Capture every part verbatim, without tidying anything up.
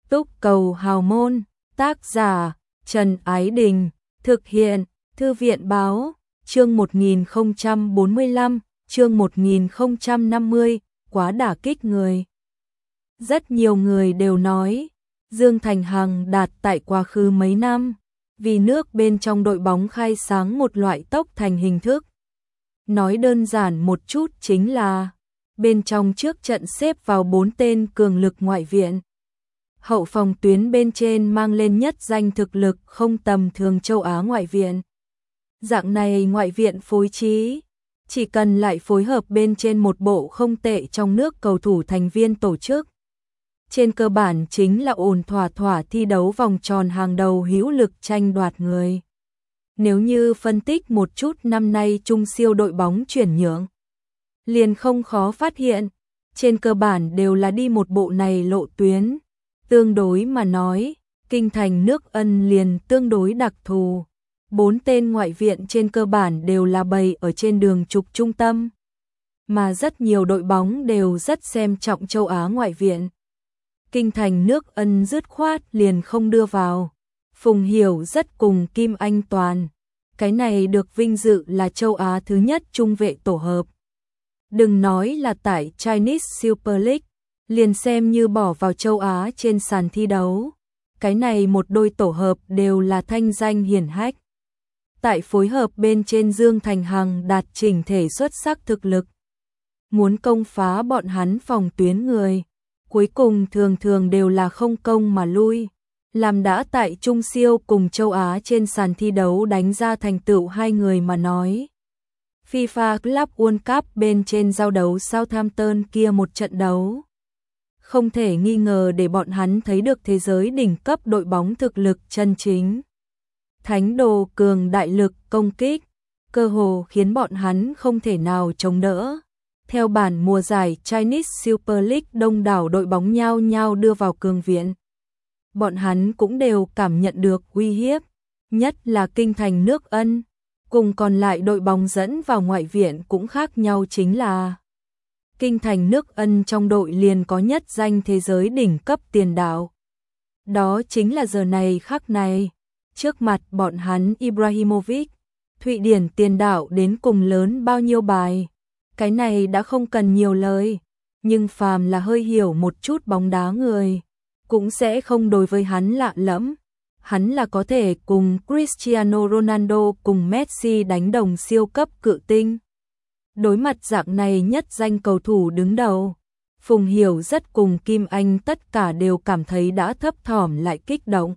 Túc Cầu Hào Môn, tác giả Trần Ái Đình, thực hiện Thư viện Báo, chương một nghìn không trăm bốn mươi lăm, chương một nghìn không trăm năm mươi, quá đả kích người. Rất nhiều người đều nói, Dương Thành Hằng đạt tại quá khứ mấy năm, vì nước bên trong đội bóng khai sáng một loại tốc thành hình thức. Nói đơn giản một chút chính là, bên trong trước trận xếp vào bốn tên cường lực ngoại viện. Hậu phòng tuyến bên trên mang lên nhất danh thực lực không tầm thường châu Á ngoại viện. Dạng này ngoại viện phối trí, chỉ cần lại phối hợp bên trên một bộ không tệ trong nước cầu thủ thành viên tổ chức. Trên cơ bản chính là ổn thỏa thỏa thi đấu vòng tròn hàng đầu hữu lực tranh đoạt người. Nếu như phân tích một chút năm nay trung siêu đội bóng chuyển nhượng, liền không khó phát hiện, trên cơ bản đều là đi một bộ này lộ tuyến. Tương đối mà nói, kinh thành nước Ân liền tương đối đặc thù. Bốn tên ngoại viện trên cơ bản đều là bày ở trên đường trục trung tâm. Mà rất nhiều đội bóng đều rất xem trọng châu Á ngoại viện. Kinh thành nước Ân dứt khoát liền không đưa vào. Phùng Hiểu rất cùng Kim Anh Toàn. Cái này được vinh dự là châu Á thứ nhất trung vệ tổ hợp. Đừng nói là tại Chinese Super League, liền xem như bỏ vào châu Á trên sàn thi đấu. Cái này một đôi tổ hợp đều là thanh danh hiển hách. Tại phối hợp bên trên Dương Thành Hằng đạt chỉnh thể xuất sắc thực lực. Muốn công phá bọn hắn phòng tuyến người, cuối cùng thường thường đều là không công mà lui. Làm đã tại Trung siêu cùng châu Á trên sàn thi đấu đánh ra thành tựu hai người mà nói. FIFA Club World Cup bên trên giao đấu Southampton kia một trận đấu. Không thể nghi ngờ để bọn hắn thấy được thế giới đỉnh cấp đội bóng thực lực chân chính. Thánh đồ cường đại lực công kích, cơ hồ khiến bọn hắn không thể nào chống đỡ. Theo bản mùa giải Chinese Super League đông đảo đội bóng nhao nhao đưa vào cường viện. Bọn hắn cũng đều cảm nhận được uy hiếp, nhất là kinh thành nước Ân, cùng còn lại đội bóng dẫn vào ngoại viện cũng khác nhau chính là kinh thành nước Ân trong đội liền có nhất danh thế giới đỉnh cấp tiền đạo. Đó chính là giờ này khắc này, trước mặt bọn hắn Ibrahimovic, Thụy Điển tiền đạo đến cùng lớn bao nhiêu bài. Cái này đã không cần nhiều lời, nhưng phàm là hơi hiểu một chút bóng đá người, cũng sẽ không đối với hắn lạ lẫm. Hắn là có thể cùng Cristiano Ronaldo cùng Messi đánh đồng siêu cấp cự tinh. Đối mặt dạng này nhất danh cầu thủ đứng đầu, Phùng Hiểu rất cùng Kim Anh tất cả đều cảm thấy đã thấp thỏm lại kích động.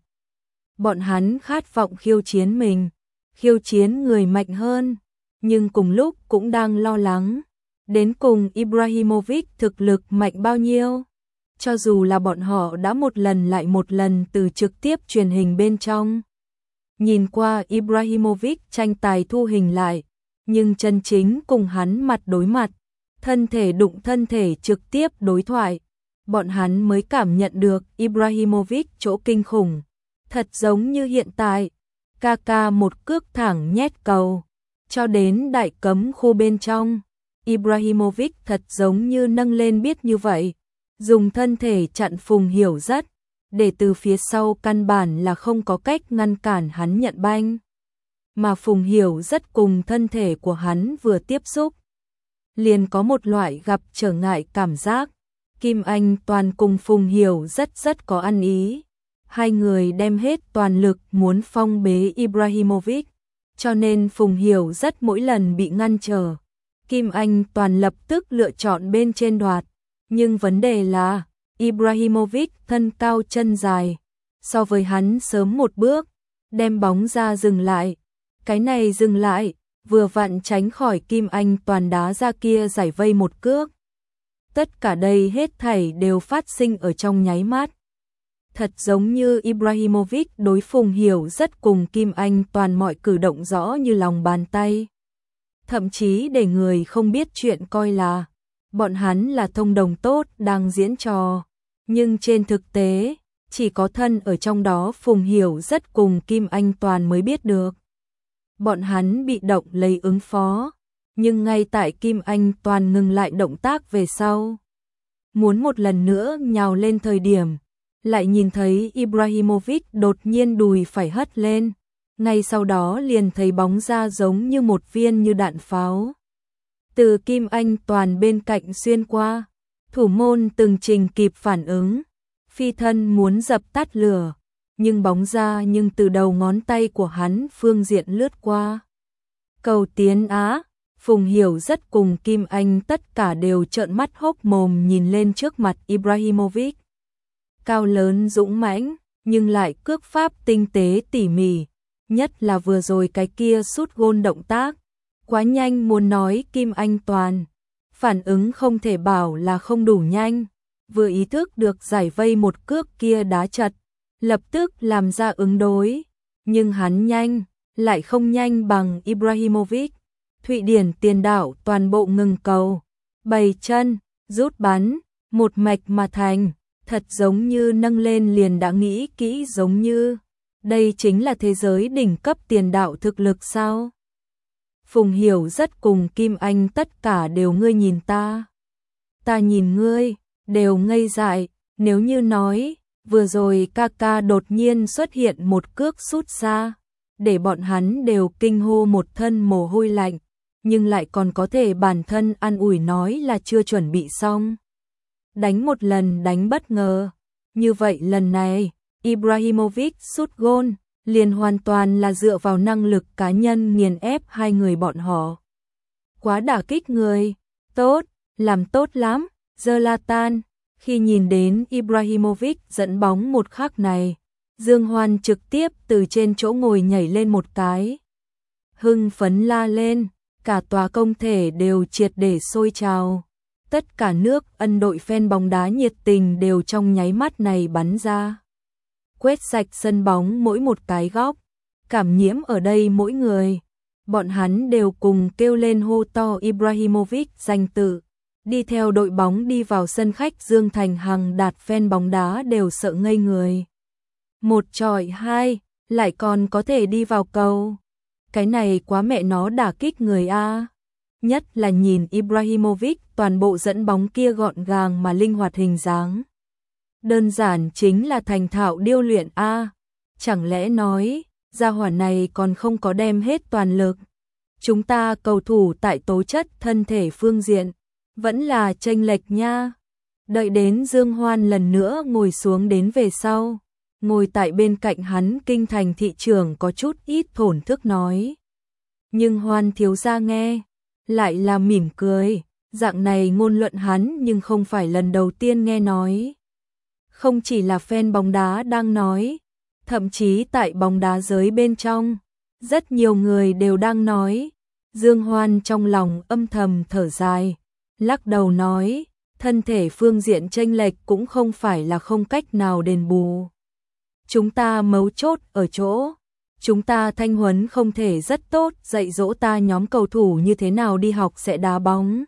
Bọn hắn khát vọng khiêu chiến mình, khiêu chiến người mạnh hơn, nhưng cùng lúc cũng đang lo lắng. Đến cùng Ibrahimovic thực lực mạnh bao nhiêu? Cho dù là bọn họ đã một lần lại một lần từ trực tiếp truyền hình bên trong. Nhìn qua Ibrahimovic tranh tài thu hình lại, nhưng chân chính cùng hắn mặt đối mặt, thân thể đụng thân thể trực tiếp đối thoại, bọn hắn mới cảm nhận được Ibrahimovic chỗ kinh khủng. Thật giống như hiện tại, Kaka một cước thẳng nhét cầu, cho đến đại cấm khu bên trong. Ibrahimovic thật giống như nâng lên biết như vậy, dùng thân thể chặn Phùng Hiểu rất, để từ phía sau căn bản là không có cách ngăn cản hắn nhận banh. Mà Phùng Hiểu rất cùng thân thể của hắn vừa tiếp xúc, liền có một loại gặp trở ngại cảm giác. Kim Anh Toàn cùng Phùng Hiểu rất rất có ăn ý. Hai người đem hết toàn lực muốn phong bế Ibrahimovic, cho nên Phùng Hiểu rất mỗi lần bị ngăn trở. Kim Anh Toàn lập tức lựa chọn bên trên đoạt, nhưng vấn đề là Ibrahimovic thân cao chân dài, so với hắn sớm một bước, đem bóng ra dừng lại. Cái này dừng lại, vừa vặn tránh khỏi Kim Anh Toàn đá ra kia giải vây một cước. Tất cả đây hết thảy đều phát sinh ở trong nháy mắt. Thật giống như Ibrahimovic đối Phùng Hiểu rất cùng Kim Anh Toàn mọi cử động rõ như lòng bàn tay. Thậm chí để người không biết chuyện coi là bọn hắn là thông đồng tốt đang diễn trò. Nhưng trên thực tế, chỉ có thân ở trong đó Phùng Hiểu rất cùng Kim Anh Toàn mới biết được. Bọn hắn bị động lấy ứng phó, nhưng ngay tại Kim Anh Toàn ngừng lại động tác về sau, muốn một lần nữa nhào lên thời điểm, lại nhìn thấy Ibrahimovic đột nhiên đùi phải hất lên, ngay sau đó liền thấy bóng ra giống như một viên như đạn pháo. Từ Kim Anh Toàn bên cạnh xuyên qua, thủ môn từng trình kịp phản ứng, phi thân muốn dập tắt lửa, nhưng bóng ra nhưng từ đầu ngón tay của hắn phương diện lướt qua. Cầu tiến Á, Phùng Hiểu rất cùng Kim Anh tất cả đều trợn mắt hốc mồm nhìn lên trước mặt Ibrahimovic. Cao lớn dũng mãnh, nhưng lại cước pháp tinh tế tỉ mỉ, nhất là vừa rồi cái kia sút gôn động tác. Quá nhanh muốn nói Kim Anh Toàn, phản ứng không thể bảo là không đủ nhanh, vừa ý thức được giải vây một cước kia đá chật, lập tức làm ra ứng đối, nhưng hắn nhanh, lại không nhanh bằng Ibrahimovic. Thụy Điển tiền đạo toàn bộ ngừng cầu, bày chân, rút bắn, một mạch mà thành, thật giống như nâng lên liền đã nghĩ kỹ giống như, đây chính là thế giới đỉnh cấp tiền đạo thực lực sao? Phùng Hiểu rất cùng Kim Anh tất cả đều ngươi nhìn ta, ta nhìn ngươi, đều ngây dại, nếu như nói, vừa rồi Kaka đột nhiên xuất hiện một cước sút xa, để bọn hắn đều kinh hô một thân mồ hôi lạnh, nhưng lại còn có thể bản thân an ủi nói là chưa chuẩn bị xong. Đánh một lần đánh bất ngờ, như vậy lần này, Ibrahimovic sút gôn, liền hoàn toàn là dựa vào năng lực cá nhân nghiền ép hai người bọn họ. Quá đả kích người, tốt, làm tốt lắm, Zlatan. Khi nhìn đến Ibrahimovic dẫn bóng một khắc này, Dương Hoan trực tiếp từ trên chỗ ngồi nhảy lên một cái. Hưng phấn la lên, cả tòa công thể đều triệt để sôi trào. Tất cả nước Ân đội fan bóng đá nhiệt tình đều trong nháy mắt này bắn ra. Quét sạch sân bóng mỗi một cái góc, cảm nhiễm ở đây mỗi người. Bọn hắn đều cùng kêu lên hô to Ibrahimovic danh tự. Đi theo đội bóng đi vào sân khách Dương Thành hàng đạt fan bóng đá đều sợ ngây người. Một chọi hai, lại còn có thể đi vào cầu. Cái này quá mẹ nó đả kích người a. Nhất là nhìn Ibrahimovic toàn bộ dẫn bóng kia gọn gàng mà linh hoạt hình dáng. Đơn giản chính là thành thạo điêu luyện a. Chẳng lẽ nói, gia hỏa này còn không có đem hết toàn lực. Chúng ta cầu thủ tại tố chất thân thể phương diện, vẫn là chênh lệch nha. Đợi đến Dương Hoan lần nữa ngồi xuống đến về sau, ngồi tại bên cạnh hắn Kinh Thành thị trưởng có chút ít thổn thức nói. Nhưng Hoan thiếu gia nghe, lại là mỉm cười, dạng này ngôn luận hắn nhưng không phải lần đầu tiên nghe nói. Không chỉ là fan bóng đá đang nói, thậm chí tại bóng đá giới bên trong, rất nhiều người đều đang nói. Dương Hoan trong lòng âm thầm thở dài, lắc đầu nói, thân thể phương diện chênh lệch cũng không phải là không cách nào đền bù. Chúng ta mấu chốt ở chỗ, chúng ta thanh huấn không thể rất tốt dạy dỗ ta nhóm cầu thủ như thế nào đi học sẽ đá bóng.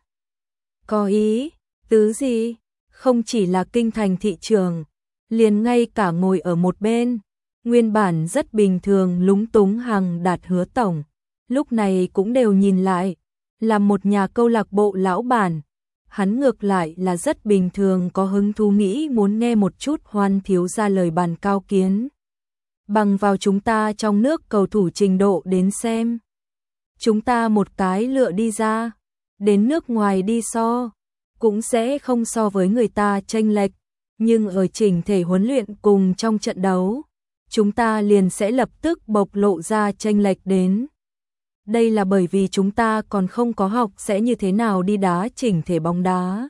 Có ý, tứ gì, không chỉ là Kinh Thành thị trường, liền ngay cả ngồi ở một bên, nguyên bản rất bình thường lúng túng Hằng Đạt Hứa tổng, lúc này cũng đều nhìn lại, là một nhà câu lạc bộ lão bản, hắn ngược lại là rất bình thường có hứng thú nghĩ muốn nghe một chút Hoan thiếu gia lời bàn cao kiến. Bằng vào chúng ta trong nước cầu thủ trình độ đến xem, chúng ta một cái lựa đi ra, đến nước ngoài đi so, cũng sẽ không so với người ta chênh lệch, nhưng ở chỉnh thể huấn luyện cùng trong trận đấu, chúng ta liền sẽ lập tức bộc lộ ra chênh lệch đến. Đây là bởi vì chúng ta còn không có học sẽ như thế nào đi đá chỉnh thể bóng đá.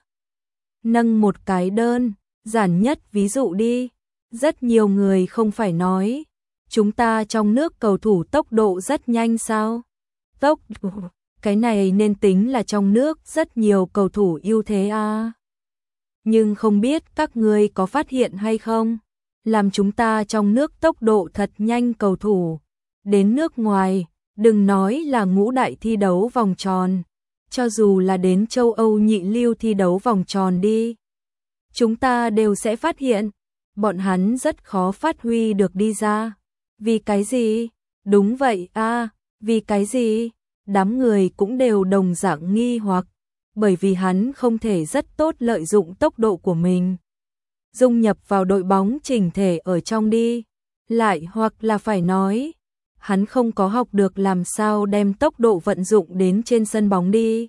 Nâng một cái đơn, giản nhất ví dụ đi, rất nhiều người không phải nói, chúng ta trong nước cầu thủ tốc độ rất nhanh sao? Tốc cái này nên tính là trong nước rất nhiều cầu thủ ưu thế à. Nhưng không biết các ngươi có phát hiện hay không, làm chúng ta trong nước tốc độ thật nhanh cầu thủ, đến nước ngoài, đừng nói là ngũ đại thi đấu vòng tròn, cho dù là đến châu Âu nhị lưu thi đấu vòng tròn đi. Chúng ta đều sẽ phát hiện, bọn hắn rất khó phát huy được đi ra. Vì cái gì? Đúng vậy a, vì cái gì? Đám người cũng đều đồng dạng nghi hoặc, bởi vì hắn không thể rất tốt lợi dụng tốc độ của mình. dung nhập vào đội bóng chỉnh thể ở trong đi. Lại hoặc là phải nói, hắn không có học được làm sao đem tốc độ vận dụng đến trên sân bóng đi.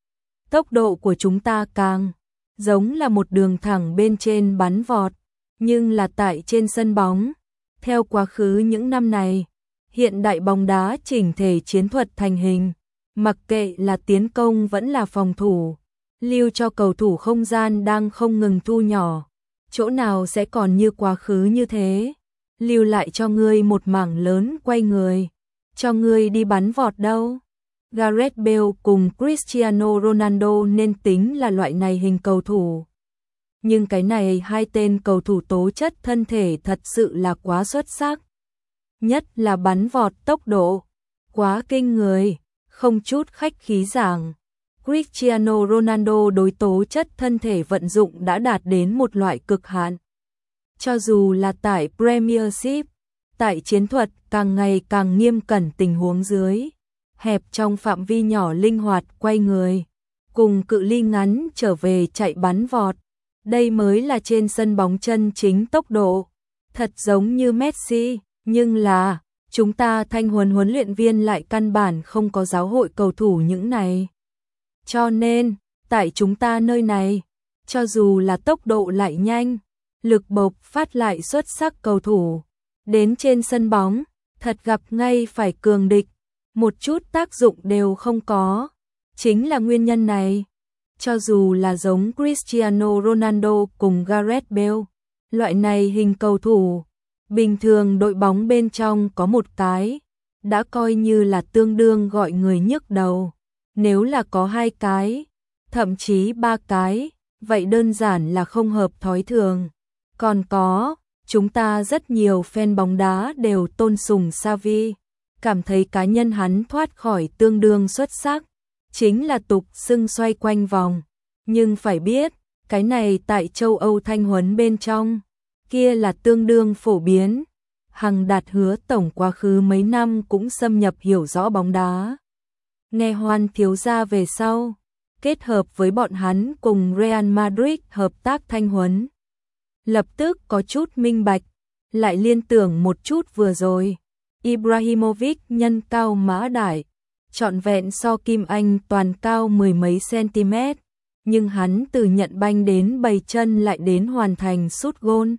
Tốc độ của chúng ta càng giống là một đường thẳng bên trên bắn vọt, nhưng là tại trên sân bóng. Theo quá khứ những năm này, hiện đại bóng đá chỉnh thể chiến thuật thành hình, mặc kệ là tiến công vẫn là phòng thủ, lưu cho cầu thủ không gian đang không ngừng thu nhỏ. Chỗ nào sẽ còn như quá khứ như thế, lưu lại cho ngươi một mảng lớn quay người, cho ngươi đi bắn vọt đâu. Gareth Bale cùng Cristiano Ronaldo nên tính là loại này hình cầu thủ. Nhưng cái này hai tên cầu thủ tố chất thân thể thật sự là quá xuất sắc. Nhất là bắn vọt tốc độ, quá kinh người, không chút khách khí giảng. Cristiano Ronaldo đối tố chất thân thể vận dụng đã đạt đến một loại cực hạn. Cho dù là tại Premiership, tại chiến thuật càng ngày càng nghiêm cẩn tình huống dưới, hẹp trong phạm vi nhỏ linh hoạt quay người, cùng cự ly ngắn trở về chạy bắn vọt. Đây mới là trên sân bóng chân chính tốc độ. Thật giống như Messi, nhưng là, chúng ta thanh huấn huấn luyện viên lại căn bản không có giáo hội cầu thủ những này. Cho nên, tại chúng ta nơi này, cho dù là tốc độ lại nhanh, lực bộc phát lại xuất sắc cầu thủ, đến trên sân bóng, thật gặp ngay phải cường địch, một chút tác dụng đều không có. Chính là nguyên nhân này, cho dù là giống Cristiano Ronaldo cùng Gareth Bale, loại này hình cầu thủ, bình thường đội bóng bên trong có một cái, đã coi như là tương đương gọi người nhức đầu. Nếu là có hai cái, thậm chí ba cái, vậy đơn giản là không hợp thói thường. Còn có, chúng ta rất nhiều fan bóng đá đều tôn sùng Xavi, cảm thấy cá nhân hắn thoát khỏi tương đương xuất sắc, chính là tục xưng xoay quanh vòng. Nhưng phải biết, cái này tại châu Âu thanh huấn bên trong, kia là tương đương phổ biến. Hằng Đạt Hứa tổng quá khứ mấy năm cũng xâm nhập hiểu rõ bóng đá. Nghe Hoan thiếu gia về sau, kết hợp với bọn hắn cùng Real Madrid hợp tác thanh huấn. Lập tức có chút minh bạch, lại liên tưởng một chút vừa rồi. Ibrahimovic nhân cao mã đại, trọn vẹn so Kim Anh toàn cao mười mấy cm, nhưng hắn từ nhận banh đến bày chân lại đến hoàn thành sút gôn.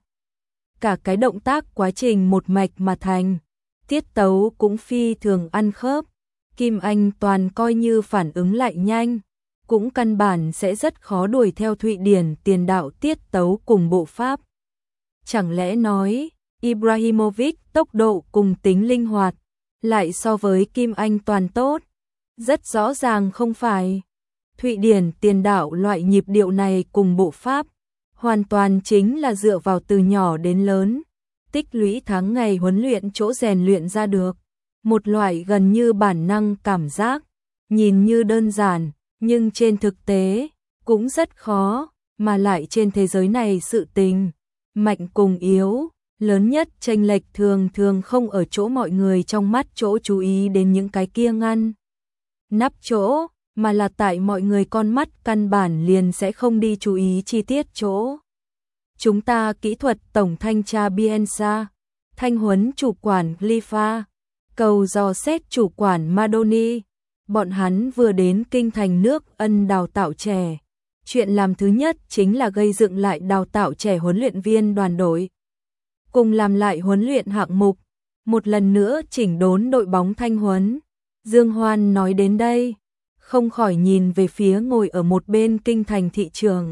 Cả cái động tác quá trình một mạch mà thành, tiết tấu cũng phi thường ăn khớp. Kim Anh toàn coi như phản ứng lại nhanh, cũng căn bản sẽ rất khó đuổi theo Thụy Điển tiền đạo tiết tấu cùng bộ pháp. Chẳng lẽ nói, Ibrahimovic tốc độ cùng tính linh hoạt, lại so với Kim Anh toàn tốt? Rất rõ ràng không phải. Thụy Điển tiền đạo loại nhịp điệu này cùng bộ pháp, hoàn toàn chính là dựa vào từ nhỏ đến lớn, tích lũy tháng ngày huấn luyện chỗ rèn luyện ra được. Một loại gần như bản năng cảm giác, nhìn như đơn giản, nhưng trên thực tế, cũng rất khó, mà lại trên thế giới này sự tình, mạnh cùng yếu, lớn nhất chênh lệch thường thường không ở chỗ mọi người trong mắt chỗ chú ý đến những cái kia ngăn nắp chỗ, mà là tại mọi người con mắt căn bản liền sẽ không đi chú ý chi tiết chỗ. Chúng ta kỹ thuật tổng thanh tra Bielsa, thanh huấn chủ quản Glifa, cầu dò xét chủ quản Madoni, bọn hắn vừa đến kinh thành nước Ân đào tạo trẻ. Chuyện làm thứ nhất chính là gây dựng lại đào tạo trẻ huấn luyện viên đoàn đội, cùng làm lại huấn luyện hạng mục, một lần nữa chỉnh đốn đội bóng thanh huấn. Dương Hoan nói đến đây, không khỏi nhìn về phía ngồi ở một bên kinh thành thị trường.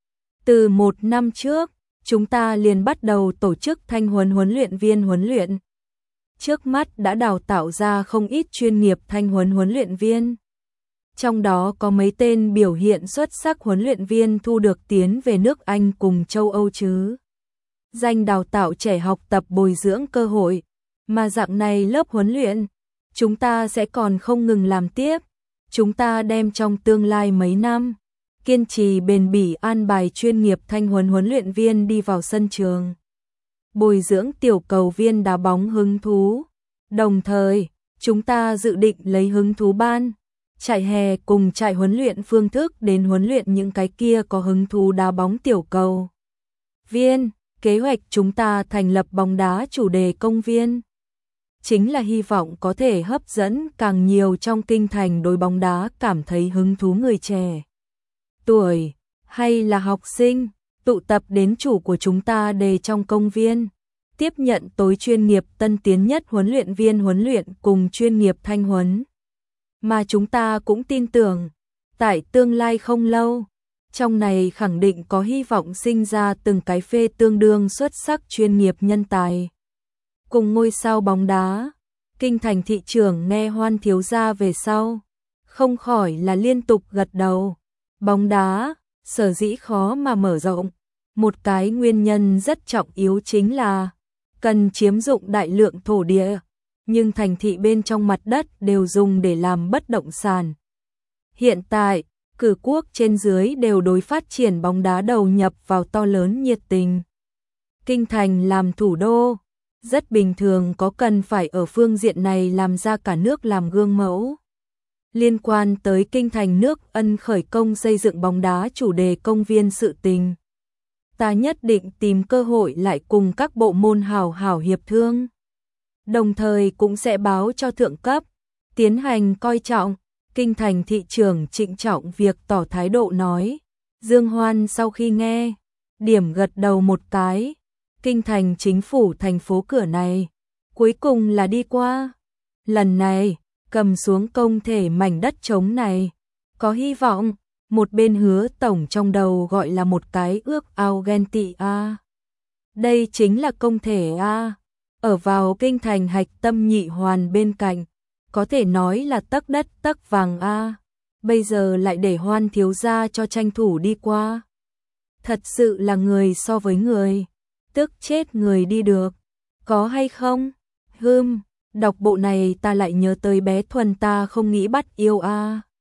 Từ một năm trước, chúng ta liền bắt đầu tổ chức thanh huấn huấn luyện viên huấn luyện. Trước mắt đã đào tạo ra không ít chuyên nghiệp thanh huấn huấn luyện viên. Trong đó có mấy tên biểu hiện xuất sắc huấn luyện viên thu được tiến về nước Anh cùng châu Âu chứ. Danh đào tạo trẻ học tập bồi dưỡng cơ hội, mà dạng này lớp huấn luyện, chúng ta sẽ còn không ngừng làm tiếp. Chúng ta đem trong tương lai mấy năm, kiên trì bền bỉ an bài chuyên nghiệp thanh huấn huấn luyện viên đi vào sân trường, bồi dưỡng tiểu cầu viên đá bóng hứng thú. Đồng thời, chúng ta dự định lấy hứng thú ban, trại hè cùng trại huấn luyện phương thức đến huấn luyện những cái kia có hứng thú đá bóng tiểu cầu. viên, kế hoạch chúng ta thành lập bóng đá chủ đề công viên. Chính là hy vọng có thể hấp dẫn càng nhiều trong kinh thành đối bóng đá cảm thấy hứng thú người trẻ. Tuổi, hay là học sinh, tụ tập đến chủ của chúng ta đề trong công viên. Tiếp nhận tối chuyên nghiệp tân tiến nhất huấn luyện viên huấn luyện cùng chuyên nghiệp thanh huấn. Mà chúng ta cũng tin tưởng, tại tương lai không lâu, trong này khẳng định có hy vọng sinh ra từng cái phê tương đương xuất sắc chuyên nghiệp nhân tài. Cùng ngôi sao bóng đá, kinh thành thị trưởng nghe Hoan thiếu gia về sau, không khỏi là liên tục gật đầu. Bóng đá, sở dĩ khó mà mở rộng, một cái nguyên nhân rất trọng yếu chính là cần chiếm dụng đại lượng thổ địa, nhưng thành thị bên trong mặt đất đều dùng để làm bất động sản. Hiện tại, cử quốc trên dưới đều đối phát triển bóng đá đầu nhập vào to lớn nhiệt tình. Kinh thành làm thủ đô, rất bình thường có cần phải ở phương diện này làm ra cả nước làm gương mẫu. Liên quan tới kinh thành nước Ân khởi công xây dựng bóng đá chủ đề công viên sự tình, ta nhất định tìm cơ hội lại cùng các bộ môn hảo hảo hiệp thương. Đồng thời cũng sẽ báo cho thượng cấp, tiến hành coi trọng. Kinh thành thị trưởng trịnh trọng việc tỏ thái độ nói. Dương Hoan sau khi nghe, điểm gật đầu một cái. Kinh thành chính phủ thành phố cửa này, cuối cùng là đi qua. Lần này, cầm xuống công thể mảnh đất trống này, có hy vọng. Một bên Hứa tổng trong đầu gọi là một cái ước ao ghen tị a. Đây chính là công thể a, ở vào kinh thành hạch tâm nhị hoàn bên cạnh, có thể nói là tấc đất tấc vàng a. Bây giờ lại để Hoan thiếu gia cho tranh thủ đi qua. Thật sự là người so với người, tức chết người đi được. Có hay không? Hừm, đọc bộ này ta lại nhớ tới bé Thuần ta không nghĩ bắt yêu a.